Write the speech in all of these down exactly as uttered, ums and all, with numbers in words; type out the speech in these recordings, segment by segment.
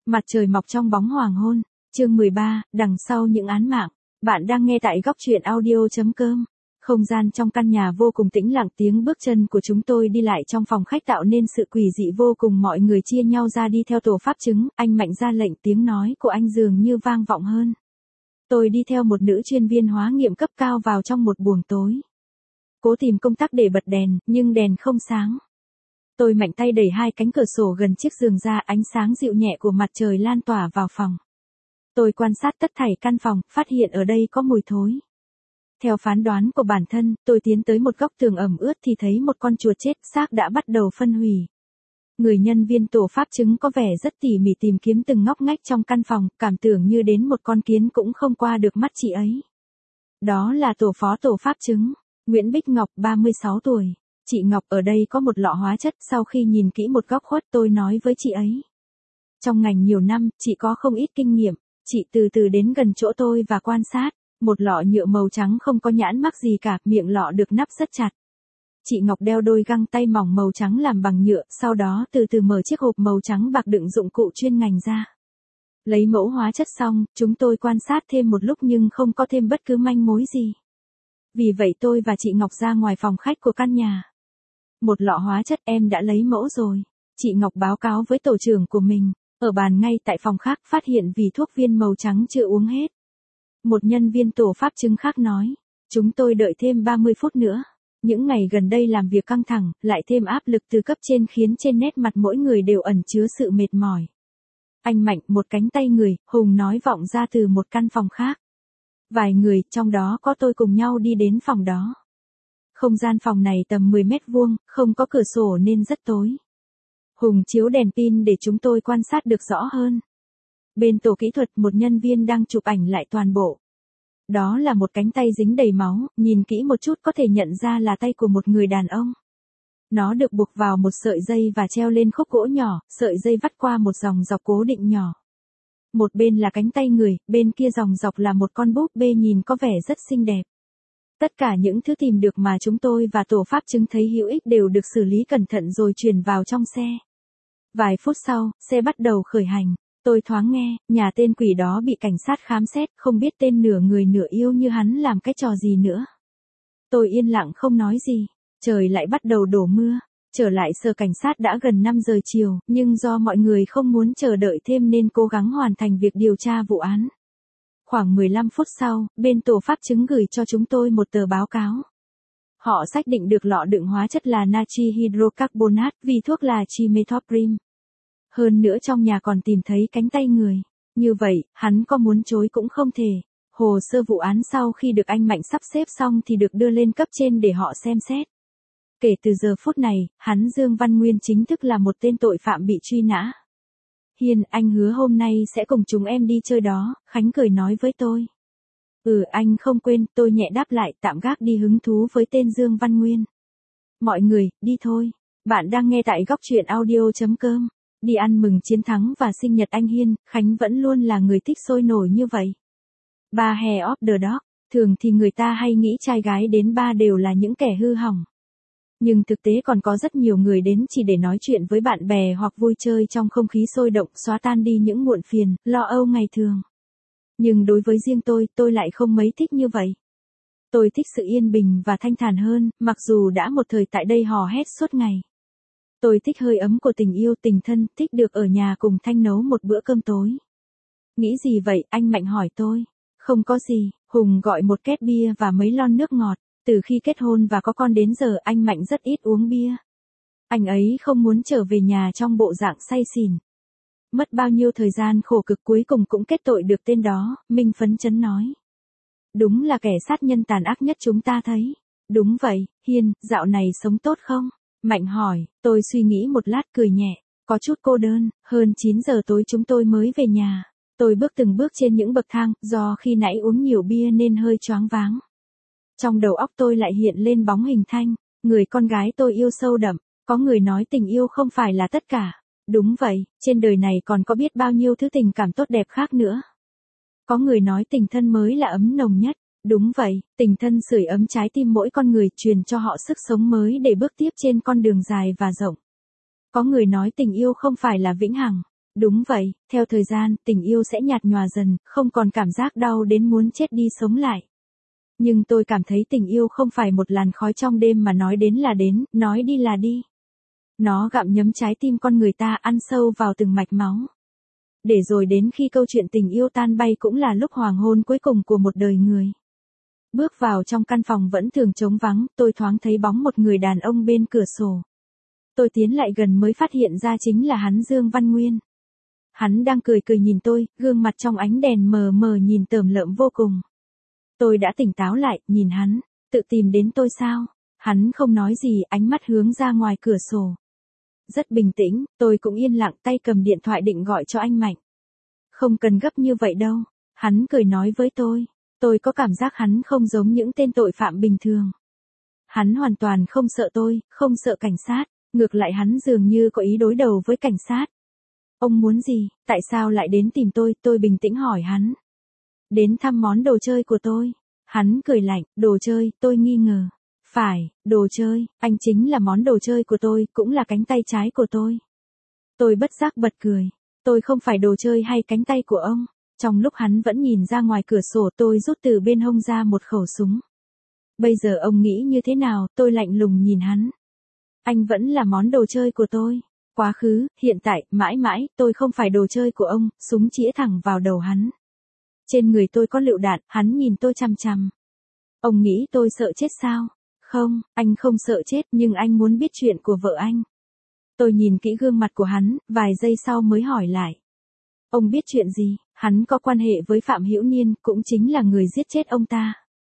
Mặt trời mọc trong bóng hoàng hôn, chương mười ba, đằng sau những án mạng. Bạn đang nghe tại góc truyện audio chấm com. Không gian trong căn nhà vô cùng tĩnh lặng, tiếng bước chân của chúng tôi đi lại trong phòng khách tạo nên sự quỷ dị vô cùng. Mọi người chia nhau ra đi theo tổ pháp chứng, anh Mạnh ra lệnh, tiếng nói của anh dường như vang vọng hơn. Tôi đi theo một nữ chuyên viên hóa nghiệm cấp cao vào trong một buồng tối. Cố tìm công tắc để bật đèn, nhưng đèn không sáng. Tôi mạnh tay đẩy hai cánh cửa sổ gần chiếc giường ra, ánh sáng dịu nhẹ của mặt trời lan tỏa vào phòng. Tôi quan sát tất thảy căn phòng, phát hiện ở đây có mùi thối. Theo phán đoán của bản thân, tôi tiến tới một góc tường ẩm ướt thì thấy một con chuột chết, xác đã bắt đầu phân hủy. Người nhân viên tổ pháp chứng có vẻ rất tỉ mỉ tìm kiếm từng ngóc ngách trong căn phòng, cảm tưởng như đến một con kiến cũng không qua được mắt chị ấy. Đó là tổ phó tổ pháp chứng, Nguyễn Bích Ngọc, ba mươi sáu tuổi. Chị Ngọc, ở đây có một lọ hóa chất. Sau khi nhìn kỹ một góc khuất, tôi nói với chị ấy. Trong ngành nhiều năm, chị có không ít kinh nghiệm. Chị từ từ đến gần chỗ tôi và quan sát. Một lọ nhựa màu trắng không có nhãn mác gì cả, miệng lọ được nắp rất chặt. Chị Ngọc đeo đôi găng tay mỏng màu trắng làm bằng nhựa, sau đó từ từ mở chiếc hộp màu trắng bạc đựng dụng cụ chuyên ngành ra. Lấy mẫu hóa chất xong, chúng tôi quan sát thêm một lúc nhưng không có thêm bất cứ manh mối gì. Vì vậy tôi và chị Ngọc ra ngoài phòng khách của căn nhà. Một lọ hóa chất, em đã lấy mẫu rồi. Chị Ngọc báo cáo với tổ trưởng của mình. Ở bàn ngay tại phòng khác phát hiện vỉ thuốc viên màu trắng chưa uống hết. Một nhân viên tổ pháp chứng khác nói. Chúng tôi đợi thêm ba mươi phút nữa. Những ngày gần đây làm việc căng thẳng, lại thêm áp lực từ cấp trên khiến trên nét mặt mỗi người đều ẩn chứa sự mệt mỏi. Anh Mạnh, một cánh tay người, Hùng nói vọng ra từ một căn phòng khác. Vài người, trong đó có tôi cùng nhau đi đến phòng đó. Không gian phòng này tầm mười mét vuông, không có cửa sổ nên rất tối. Hùng chiếu đèn pin để chúng tôi quan sát được rõ hơn. Bên tổ kỹ thuật, một nhân viên đang chụp ảnh lại toàn bộ. Đó là một cánh tay dính đầy máu, nhìn kỹ một chút có thể nhận ra là tay của một người đàn ông. Nó được buộc vào một sợi dây và treo lên khúc gỗ nhỏ, sợi dây vắt qua một dòng dọc cố định nhỏ. Một bên là cánh tay người, bên kia dòng dọc là một con búp bê nhìn có vẻ rất xinh đẹp. Tất cả những thứ tìm được mà chúng tôi và tổ pháp chứng thấy hữu ích đều được xử lý cẩn thận rồi chuyển vào trong xe. Vài phút sau, xe bắt đầu khởi hành. Tôi thoáng nghe, nhà tên quỷ đó bị cảnh sát khám xét, không biết tên nửa người nửa yêu như hắn làm cái trò gì nữa. Tôi yên lặng không nói gì. Trời lại bắt đầu đổ mưa. Trở lại sở cảnh sát đã gần năm giờ chiều, nhưng do mọi người không muốn chờ đợi thêm nên cố gắng hoàn thành việc điều tra vụ án. Khoảng mười lăm phút sau, bên tổ pháp chứng gửi cho chúng tôi một tờ báo cáo. Họ xác định được lọ đựng hóa chất là natri hydrocarbonate, vì thuốc là trimethoprim. Hơn nữa trong nhà còn tìm thấy cánh tay người. Như vậy, hắn có muốn chối cũng không thể. Hồ sơ vụ án sau khi được anh Mạnh sắp xếp xong thì được đưa lên cấp trên để họ xem xét. Kể từ giờ phút này, hắn Dương Văn Nguyên chính thức là một tên tội phạm bị truy nã. Hiền, anh hứa hôm nay sẽ cùng chúng em đi chơi đó, Khánh cười nói với tôi. Ừ, anh không quên, tôi nhẹ đáp lại, tạm gác đi hứng thú với tên Dương Văn Nguyên. Mọi người, đi thôi. Bạn đang nghe tại góc truyện audio chấm com. Đi ăn mừng chiến thắng và sinh nhật anh Hiên, Khánh vẫn luôn là người thích sôi nổi như vậy. Ba Hair of the Dog, thường thì người ta hay nghĩ trai gái đến ba đều là những kẻ hư hỏng. Nhưng thực tế còn có rất nhiều người đến chỉ để nói chuyện với bạn bè hoặc vui chơi trong không khí sôi động, xóa tan đi những muộn phiền, lo âu ngày thường. Nhưng đối với riêng tôi, tôi lại không mấy thích như vậy. Tôi thích sự yên bình và thanh thản hơn, mặc dù đã một thời tại đây hò hét suốt ngày. Tôi thích hơi ấm của tình yêu, tình thân, thích được ở nhà cùng Thanh nấu một bữa cơm tối. Nghĩ gì vậy, anh Mạnh hỏi tôi. Không có gì, Hùng gọi một két bia và mấy lon nước ngọt. Từ khi kết hôn và có con đến giờ anh Mạnh rất ít uống bia. Anh ấy không muốn trở về nhà trong bộ dạng say xỉn. Mất bao nhiêu thời gian khổ cực cuối cùng cũng kết tội được tên đó, Minh phấn chấn nói. Đúng là kẻ sát nhân tàn ác nhất chúng ta thấy. Đúng vậy, Hiên, dạo này sống tốt không? Mạnh hỏi, tôi suy nghĩ một lát cười nhẹ, có chút cô đơn, hơn chín giờ tối chúng tôi mới về nhà. Tôi bước từng bước trên những bậc thang, do khi nãy uống nhiều bia nên hơi choáng váng. Trong đầu óc tôi lại hiện lên bóng hình Thanh, người con gái tôi yêu sâu đậm. Có người nói tình yêu không phải là tất cả. Đúng vậy, trên đời này còn có biết bao nhiêu thứ tình cảm tốt đẹp khác nữa. Có người nói tình thân mới là ấm nồng nhất. Đúng vậy, tình thân sưởi ấm trái tim mỗi con người, truyền cho họ sức sống mới để bước tiếp trên con đường dài và rộng. Có người nói tình yêu không phải là vĩnh hằng. Đúng vậy, theo thời gian, tình yêu sẽ nhạt nhòa dần, không còn cảm giác đau đến muốn chết đi sống lại. Nhưng tôi cảm thấy tình yêu không phải một làn khói trong đêm mà nói đến là đến, nói đi là đi. Nó gặm nhấm trái tim con người ta, ăn sâu vào từng mạch máu. Để rồi đến khi câu chuyện tình yêu tan bay cũng là lúc hoàng hôn cuối cùng của một đời người. Bước vào trong căn phòng vẫn thường trống vắng, tôi thoáng thấy bóng một người đàn ông bên cửa sổ. Tôi tiến lại gần mới phát hiện ra chính là hắn, Dương Văn Nguyên. Hắn đang cười cười nhìn tôi, gương mặt trong ánh đèn mờ mờ nhìn tởm lợm vô cùng. Tôi đã tỉnh táo lại, nhìn hắn, tự tìm đến tôi sao? Hắn không nói gì, ánh mắt hướng ra ngoài cửa sổ. Rất bình tĩnh, tôi cũng yên lặng, tay cầm điện thoại định gọi cho anh Mạnh. Không cần gấp như vậy đâu, hắn cười nói với tôi. Tôi có cảm giác hắn không giống những tên tội phạm bình thường. Hắn hoàn toàn không sợ tôi, không sợ cảnh sát, ngược lại hắn dường như có ý đối đầu với cảnh sát. Ông muốn gì, tại sao lại đến tìm tôi, tôi bình tĩnh hỏi hắn. Đến thăm món đồ chơi của tôi. Hắn cười lạnh, đồ chơi, tôi nghi ngờ. Phải, đồ chơi, anh chính là món đồ chơi của tôi, cũng là cánh tay trái của tôi. Tôi bất giác bật cười. Tôi không phải đồ chơi hay cánh tay của ông. Trong lúc hắn vẫn nhìn ra ngoài cửa sổ, tôi rút từ bên hông ra một khẩu súng. Bây giờ ông nghĩ như thế nào, tôi lạnh lùng nhìn hắn. Anh vẫn là món đồ chơi của tôi. Quá khứ, hiện tại, mãi mãi, tôi không phải đồ chơi của ông, súng chĩa thẳng vào đầu hắn. Trên người tôi có lựu đạn, hắn nhìn tôi chằm chằm. Ông nghĩ tôi sợ chết sao? Không, anh không sợ chết, nhưng anh muốn biết chuyện của vợ anh. Tôi nhìn kỹ gương mặt của hắn, vài giây sau mới hỏi lại. Ông biết chuyện gì? Hắn có quan hệ với Phạm Hữu Niên, cũng chính là người giết chết ông ta.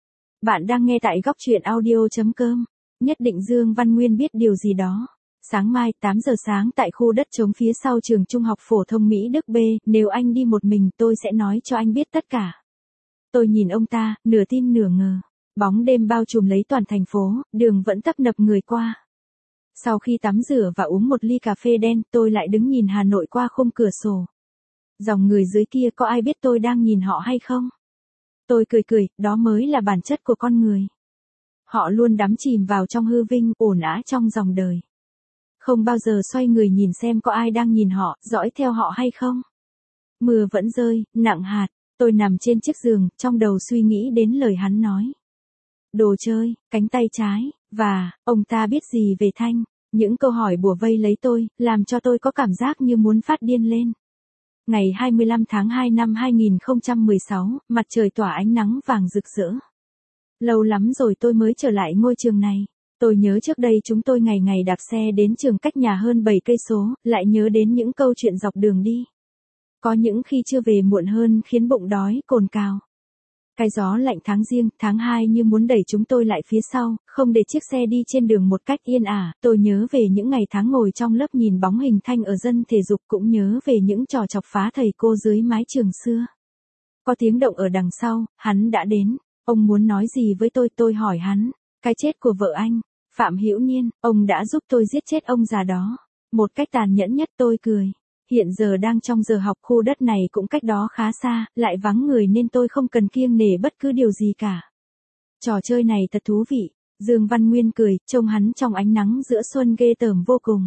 Bạn đang nghe tại góc truyện audio chấm com. Nhất định Dương Văn Nguyên biết điều gì đó. Sáng mai tám giờ sáng tại khu đất trống phía sau trường trung học phổ thông Mỹ Đức B, nếu anh đi một mình tôi sẽ nói cho anh biết tất cả. Tôi nhìn ông ta, nửa tin nửa ngờ. Bóng đêm bao trùm lấy toàn thành phố, đường vẫn tấp nập người qua. Sau khi tắm rửa và uống một ly cà phê đen, tôi lại đứng nhìn Hà Nội qua khung cửa sổ. Dòng người dưới kia có ai biết tôi đang nhìn họ hay không? Tôi cười cười, đó mới là bản chất của con người. Họ luôn đắm chìm vào trong hư vinh, ổn ả trong dòng đời. Không bao giờ xoay người nhìn xem có ai đang nhìn họ, dõi theo họ hay không. Mưa vẫn rơi, nặng hạt, tôi nằm trên chiếc giường, trong đầu suy nghĩ đến lời hắn nói. Đồ chơi, cánh tay trái, và, ông ta biết gì về Thanh? Những câu hỏi bủa vây lấy tôi, làm cho tôi có cảm giác như muốn phát điên lên. Ngày hai mươi lăm tháng hai năm hai nghìn không trăm mười sáu, mặt trời tỏa ánh nắng vàng rực rỡ. Lâu lắm rồi tôi mới trở lại ngôi trường này. Tôi nhớ trước đây chúng tôi ngày ngày đạp xe đến trường cách nhà hơn bảy cây số, lại nhớ đến những câu chuyện dọc đường đi. Có những khi chưa về muộn hơn khiến bụng đói, cồn cào. Cái gió lạnh tháng giêng, tháng hai như muốn đẩy chúng tôi lại phía sau, không để chiếc xe đi trên đường một cách yên ả. Tôi nhớ về những ngày tháng ngồi trong lớp nhìn bóng hình Thanh ở dân thể dục, cũng nhớ về những trò chọc phá thầy cô dưới mái trường xưa. Có tiếng động ở đằng sau, hắn đã đến. Ông muốn nói gì với tôi, tôi hỏi hắn. Cái chết của vợ anh, Phạm Hữu Niên, ông đã giúp tôi giết chết ông già đó. Một cách tàn nhẫn nhất, tôi cười. Hiện giờ đang trong giờ học, khu đất này cũng cách đó khá xa, lại vắng người nên tôi không cần kiêng nể bất cứ điều gì cả. Trò chơi này thật thú vị. Dương Văn Nguyên cười, trông hắn trong ánh nắng giữa xuân ghê tởm vô cùng.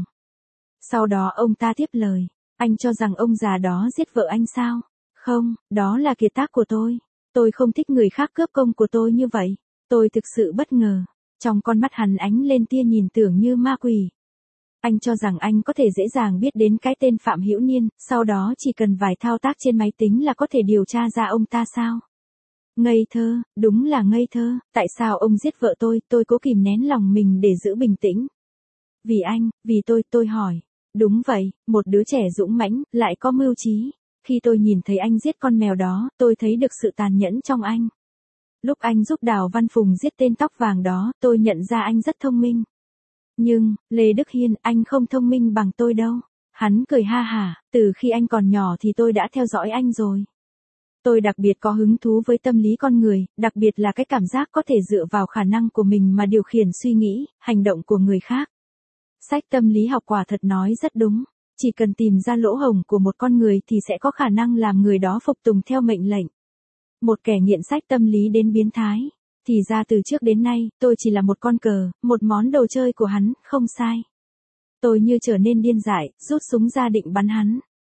Sau đó ông ta tiếp lời. Anh cho rằng ông già đó giết vợ anh sao? Không, đó là kiệt tác của tôi. Tôi không thích người khác cướp công của tôi như vậy. Tôi thực sự bất ngờ. Trong con mắt hắn ánh lên tia nhìn tưởng như ma quỷ. Anh cho rằng anh có thể dễ dàng biết đến cái tên Phạm Hữu Niên, sau đó chỉ cần vài thao tác trên máy tính là có thể điều tra ra ông ta sao? Ngây thơ, đúng là ngây thơ, tại sao ông giết vợ tôi, tôi cố kìm nén lòng mình để giữ bình tĩnh. Vì anh, vì tôi, tôi hỏi. Đúng vậy, một đứa trẻ dũng mãnh, lại có mưu trí. Khi tôi nhìn thấy anh giết con mèo đó, tôi thấy được sự tàn nhẫn trong anh. Lúc anh giúp Đào Văn Phùng giết tên tóc vàng đó, tôi nhận ra anh rất thông minh. Nhưng, Lê Đức Hiên, anh không thông minh bằng tôi đâu. Hắn cười ha hả, từ khi anh còn nhỏ thì tôi đã theo dõi anh rồi. Tôi đặc biệt có hứng thú với tâm lý con người, đặc biệt là cái cảm giác có thể dựa vào khả năng của mình mà điều khiển suy nghĩ, hành động của người khác. Sách tâm lý học quả thật nói rất đúng. Chỉ cần tìm ra lỗ hổng của một con người thì sẽ có khả năng làm người đó phục tùng theo mệnh lệnh. Một kẻ nghiện sách tâm lý đến biến thái. Thì ra từ trước đến nay, tôi chỉ là một con cờ, một món đồ chơi của hắn, không sai. Tôi như trở nên điên dại, rút súng ra định bắn hắn.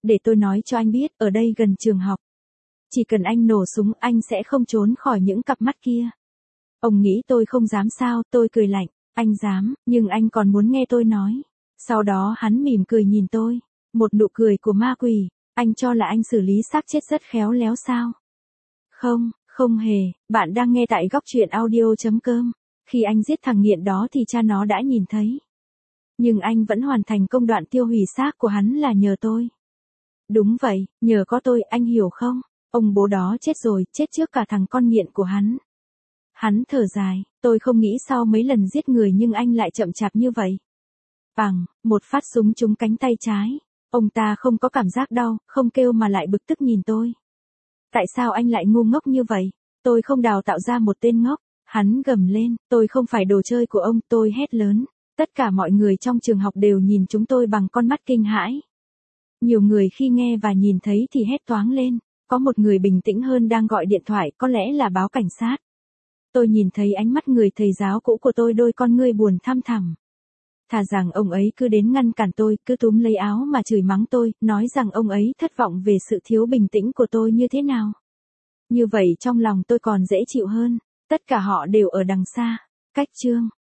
để tôi nói cho anh biết, ở đây gần trường học. Chỉ cần anh nổ súng anh sẽ không trốn khỏi những cặp mắt kia. Ông nghĩ tôi không dám sao, tôi cười lạnh, anh dám, nhưng anh còn muốn nghe tôi nói. Sau đó hắn mỉm cười nhìn tôi, một nụ cười của ma quỷ, anh cho là anh xử lý xác chết rất khéo léo sao? Không, không hề, bạn đang nghe tại góc truyện audio.com. Khi anh giết thằng nghiện đó thì cha nó đã nhìn thấy. Nhưng anh vẫn hoàn thành công đoạn tiêu hủy xác của hắn là nhờ tôi. Đúng vậy, nhờ có tôi, anh hiểu không? Ông bố đó chết rồi, chết trước cả thằng con nghiện của hắn. Hắn thở dài, tôi không nghĩ sau mấy lần giết người nhưng anh lại chậm chạp như vậy. Bằng, một phát súng trúng cánh tay trái. Ông ta không có cảm giác đau, không kêu mà lại bực tức nhìn tôi. Tại sao anh lại ngu ngốc như vậy? Tôi không đào tạo ra một tên ngốc. Hắn gầm lên, tôi không phải đồ chơi của ông, tôi hét lớn. Tất cả mọi người trong trường học đều nhìn chúng tôi bằng con mắt kinh hãi. Nhiều người khi nghe và nhìn thấy thì hét toáng lên. Có một người bình tĩnh hơn đang gọi điện thoại, có lẽ là báo cảnh sát. Tôi nhìn thấy ánh mắt người thầy giáo cũ của tôi, đôi con ngươi buồn thăm thẳm. Thà rằng ông ấy cứ đến ngăn cản tôi, cứ túm lấy áo mà chửi mắng tôi, nói rằng ông ấy thất vọng về sự thiếu bình tĩnh của tôi như thế nào. Như vậy trong lòng tôi còn dễ chịu hơn. Tất cả họ đều ở đằng xa. Cách chương